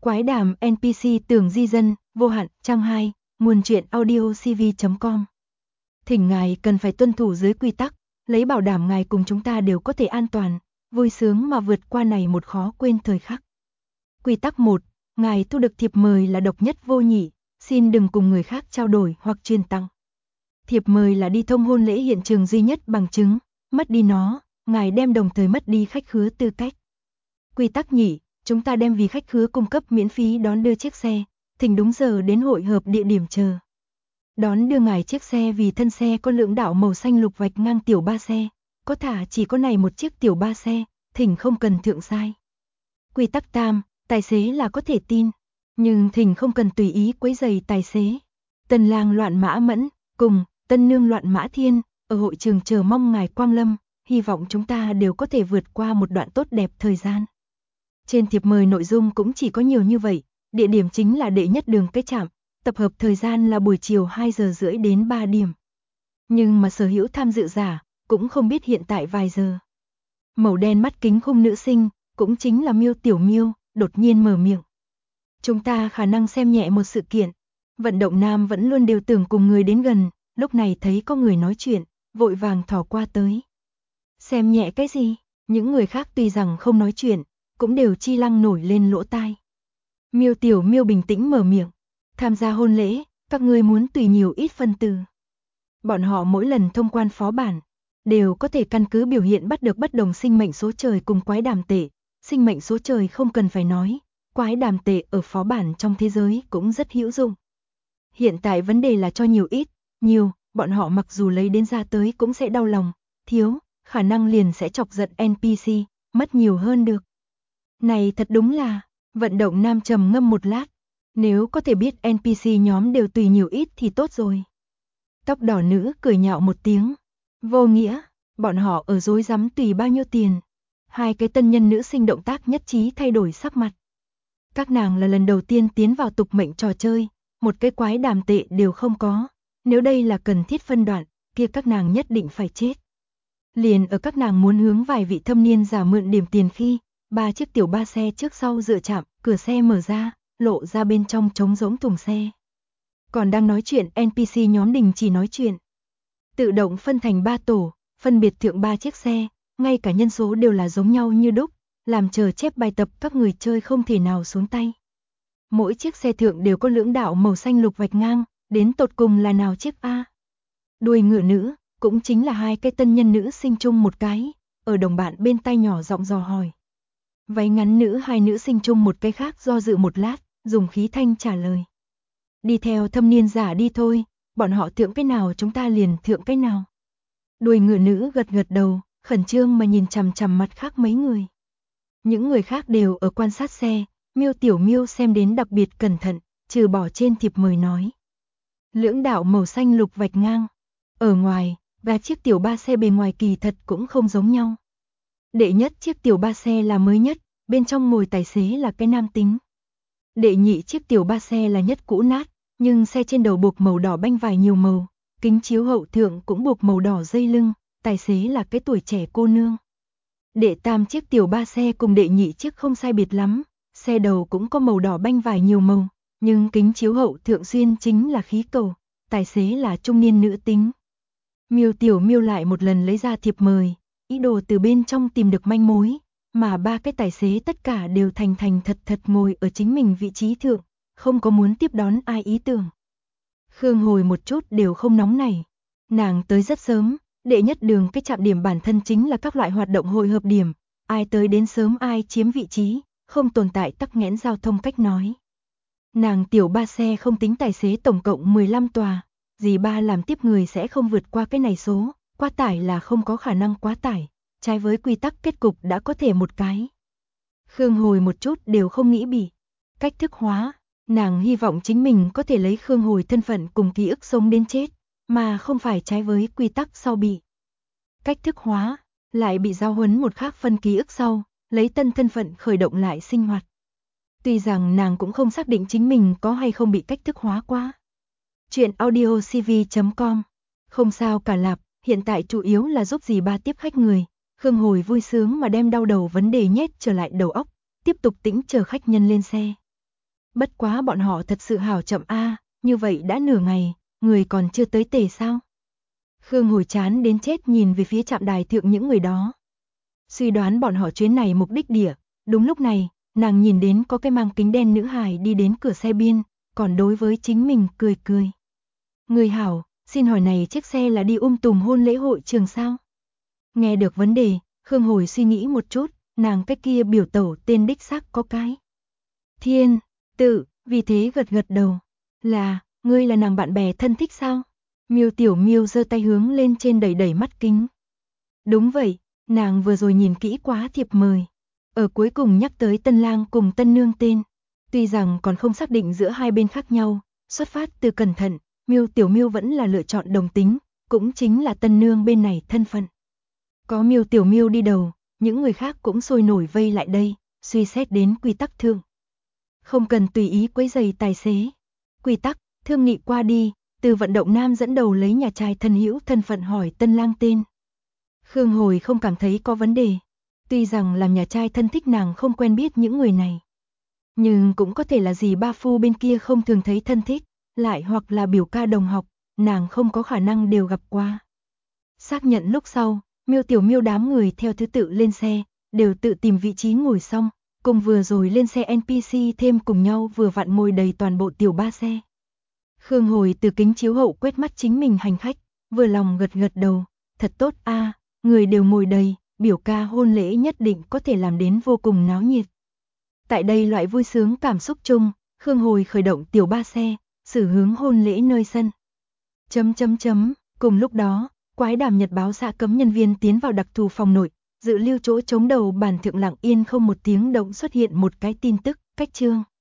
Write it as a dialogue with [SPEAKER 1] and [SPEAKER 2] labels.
[SPEAKER 1] Quái đàm NPC tưởng di dân, vô hạn, trang 2, nguồn truyện audiocv.com. Thỉnh ngài cần phải tuân thủ dưới quy tắc, lấy bảo đảm ngài cùng chúng ta đều có thể an toàn, vui sướng mà vượt qua này một khó quên thời khắc. Quy tắc 1, ngài thu được thiệp mời là độc nhất vô nhị, xin đừng cùng người khác trao đổi hoặc truyền tặng. Thiệp mời là đi thông hôn lễ hiện trường duy nhất bằng chứng, mất đi nó, ngài đem đồng thời mất đi khách khứa tư cách. Quy tắc nhị, chúng ta đem vì khách khứa cung cấp miễn phí đón đưa chiếc xe, thỉnh đúng giờ đến hội hợp địa điểm chờ. Đón đưa ngài chiếc xe vì thân xe có lưỡng đạo màu xanh lục vạch ngang tiểu ba xe, có thả chỉ có này một chiếc tiểu ba xe, thỉnh không cần thượng sai. Quy tắc tam, tài xế là có thể tin, nhưng thỉnh không cần tùy ý quấy rầy tài xế. Tân lang loạn mã mẫn, cùng tân nương loạn mã thiên, ở hội trường chờ mong ngài quang lâm, hy vọng chúng ta đều có thể vượt qua một đoạn tốt đẹp thời gian. Trên thiệp mời nội dung cũng chỉ có nhiều như vậy, địa điểm chính là đệ nhất đường cái trạm, tập hợp thời gian là buổi chiều 2 giờ rưỡi đến 3 điểm. Nhưng mà sở hữu tham dự giả, cũng không biết hiện tại vài giờ. Màu đen mắt kính khung nữ sinh, cũng chính là Miêu Tiểu Miêu, đột nhiên mở miệng. Chúng ta khả năng xem nhẹ một sự kiện. Vận động nam vẫn luôn đều tưởng cùng người đến gần, lúc này thấy có người nói chuyện, vội vàng thò qua tới. Xem nhẹ cái gì? Những người khác tuy rằng không nói chuyện, cũng đều chi lăng nổi lên lỗ tai. Miêu Tiểu Miêu bình tĩnh mở miệng. Tham gia hôn lễ, các ngươi muốn tùy nhiều ít phân từ. Bọn họ mỗi lần thông quan phó bản, đều có thể căn cứ biểu hiện bắt được bất đồng sinh mệnh số trời cùng quái đàm tệ. Sinh mệnh số trời không cần phải nói, quái đàm tệ ở phó bản trong thế giới cũng rất hữu dụng. Hiện tại vấn đề là cho nhiều ít, nhiều, bọn họ mặc dù lấy đến ra tới cũng sẽ đau lòng, thiếu, khả năng liền sẽ chọc giận NPC, mất nhiều hơn được. Này thật đúng là, vận động nam trầm ngâm một lát, nếu có thể biết NPC nhóm đều tùy nhiều ít thì tốt rồi. Tóc đỏ nữ cười nhạo một tiếng, vô nghĩa, bọn họ ở dối rắm tùy bao nhiêu tiền. Hai cái tân nhân nữ sinh động tác nhất trí thay đổi sắc mặt. Các nàng là lần đầu tiên tiến vào tục mệnh trò chơi, một cái quái đàm tệ đều không có, nếu đây là cần thiết phân đoạn, kia các nàng nhất định phải chết. Liền ở các nàng muốn hướng vài vị thâm niên giả mượn điểm tiền khi, 3 chiếc tiểu ba xe trước sau dựa chạm, cửa xe mở ra, lộ ra bên trong trống rỗng thùng xe. Còn đang nói chuyện NPC nhóm đình chỉ nói chuyện. Tự động phân thành 3 tổ, phân biệt thượng 3 chiếc xe, ngay cả nhân số đều là giống nhau như đúc, làm chờ chép bài tập các người chơi không thể nào xuống tay. Mỗi chiếc xe thượng đều có lưỡng đạo màu xanh lục vạch ngang, đến tột cùng là nào chiếc A. Đuôi ngựa nữ, cũng chính là hai cái tân nhân nữ sinh chung một cái, ở đồng bạn bên tai nhỏ giọng dò hỏi. Váy ngắn nữ hai nữ sinh chung một cái khác do dự một lát, dùng khí thanh trả lời. Đi theo thâm niên giả đi thôi, bọn họ thượng cái nào chúng ta liền thượng cái nào. Đuôi ngựa nữ gật gật đầu, khẩn trương mà nhìn chằm chằm mặt khác mấy người. Những người khác đều ở quan sát xe, Miêu Tiểu Miêu xem đến đặc biệt cẩn thận, trừ bỏ trên thiệp mời nói. Lưỡng đạo màu xanh lục vạch ngang. Ở ngoài, và chiếc tiểu ba xe bề ngoài kỳ thật cũng không giống nhau. Đệ nhất chiếc tiểu ba xe là mới nhất, bên trong ngồi tài xế là cái nam tính. Đệ nhị chiếc tiểu ba xe là nhất cũ nát, nhưng xe trên đầu buộc màu đỏ banh vải nhiều màu, kính chiếu hậu thượng cũng buộc màu đỏ dây lưng, tài xế là cái tuổi trẻ cô nương. Đệ tam chiếc tiểu ba xe cùng đệ nhị chiếc không sai biệt lắm, xe đầu cũng có màu đỏ banh vải nhiều màu, nhưng kính chiếu hậu thượng xuyên chính là khí cầu, tài xế là trung niên nữ tính. Miêu Tiểu Miêu lại một lần lấy ra thiệp mời, ý đồ từ bên trong tìm được manh mối, mà ba cái tài xế tất cả đều thành thành thật thật ngồi ở chính mình vị trí thượng, không có muốn tiếp đón ai ý tưởng. Khương Hồi một chút đều không nóng nảy, nàng tới rất sớm, đệ nhất đường cái trạm điểm bản thân chính là các loại hoạt động hội hợp điểm, ai tới đến sớm ai chiếm vị trí, không tồn tại tắc nghẽn giao thông cách nói. Nàng tiểu ba xe không tính tài xế tổng cộng 15 tòa, dì ba làm tiếp người sẽ không vượt qua cái này số, quá tải là không có khả năng quá tải, trái với quy tắc kết cục đã có thể một cái. Khương Hồi một chút đều không nghĩ bị cách thức hóa, nàng hy vọng chính mình có thể lấy Khương Hồi thân phận cùng ký ức sống đến chết, mà không phải trái với quy tắc sau bị cách thức hóa, lại bị giao huấn một khác phân ký ức sau, lấy tân thân phận khởi động lại sinh hoạt. Tuy rằng nàng cũng không xác định chính mình có hay không bị cách thức hóa qua. Chuyện audiocv.com. Không sao cả lạp, hiện tại chủ yếu là giúp dì ba tiếp khách người. Khương Hồi vui sướng mà đem đau đầu vấn đề nhét trở lại đầu óc, tiếp tục tĩnh chờ khách nhân lên xe. Bất quá bọn họ thật sự hảo chậm a, như vậy đã nửa ngày, người còn chưa tới tề sao? Khương Hồi chán đến chết nhìn về phía trạm đài thượng những người đó. Suy đoán bọn họ chuyến này mục đích địa, đúng lúc này, nàng nhìn đến có cái mang kính đen nữ hài đi đến cửa xe biên, còn đối với chính mình cười cười. Người hảo, xin hỏi này chiếc xe là đi tùm hôn lễ hội trường sao? Nghe được vấn đề, Khương Hồi suy nghĩ một chút, nàng cái kia biểu tẩu tên đích xác có cái. Thiên, tự, vì thế gật gật đầu. Là, ngươi là nàng bạn bè thân thích sao? Miêu Tiểu Miêu giơ tay hướng lên trên đẩy đẩy mắt kính. Đúng vậy, nàng vừa rồi nhìn kỹ quá thiệp mời. Ở cuối cùng nhắc tới tân lang cùng tân nương tên. Tuy rằng còn không xác định giữa hai bên khác nhau, xuất phát từ cẩn thận, Miêu Tiểu Miêu vẫn là lựa chọn đồng tính, cũng chính là tân nương bên này thân phận. Có Miêu Tiểu Miêu đi đầu, những người khác cũng sôi nổi vây lại đây, suy xét đến quy tắc thượng. Không cần tùy ý quấy rầy tài xế. Quy tắc, thương nghị qua đi, từ vận động nam dẫn đầu lấy nhà trai thân hữu thân phận hỏi tân lang tên. Khương Hồi không cảm thấy có vấn đề. Tuy rằng làm nhà trai thân thích nàng không quen biết những người này. Nhưng cũng có thể là gì ba phu bên kia không thường thấy thân thích, lại hoặc là biểu ca đồng học, nàng không có khả năng đều gặp qua. Xác nhận lúc sau, Miêu Tiểu Miêu đám người theo thứ tự lên xe, đều tự tìm vị trí ngồi xong, cùng vừa rồi lên xe NPC thêm cùng nhau vừa vặn ngồi đầy toàn bộ tiểu ba xe. Khương Hồi từ kính chiếu hậu quét mắt chính mình hành khách, vừa lòng gật gật đầu, thật tốt a, người đều ngồi đầy, biểu ca hôn lễ nhất định có thể làm đến vô cùng náo nhiệt. Tại đây loại vui sướng cảm xúc chung, Khương Hồi khởi động tiểu ba xe, xử hướng hôn lễ nơi sân. Cùng lúc đó, Quái Đàm Nhật báo xã cấm nhân viên tiến vào đặc thù phòng nội, dự lưu chỗ chống đầu bàn thượng lặng yên không một tiếng động xuất hiện một cái tin tức, cách chương.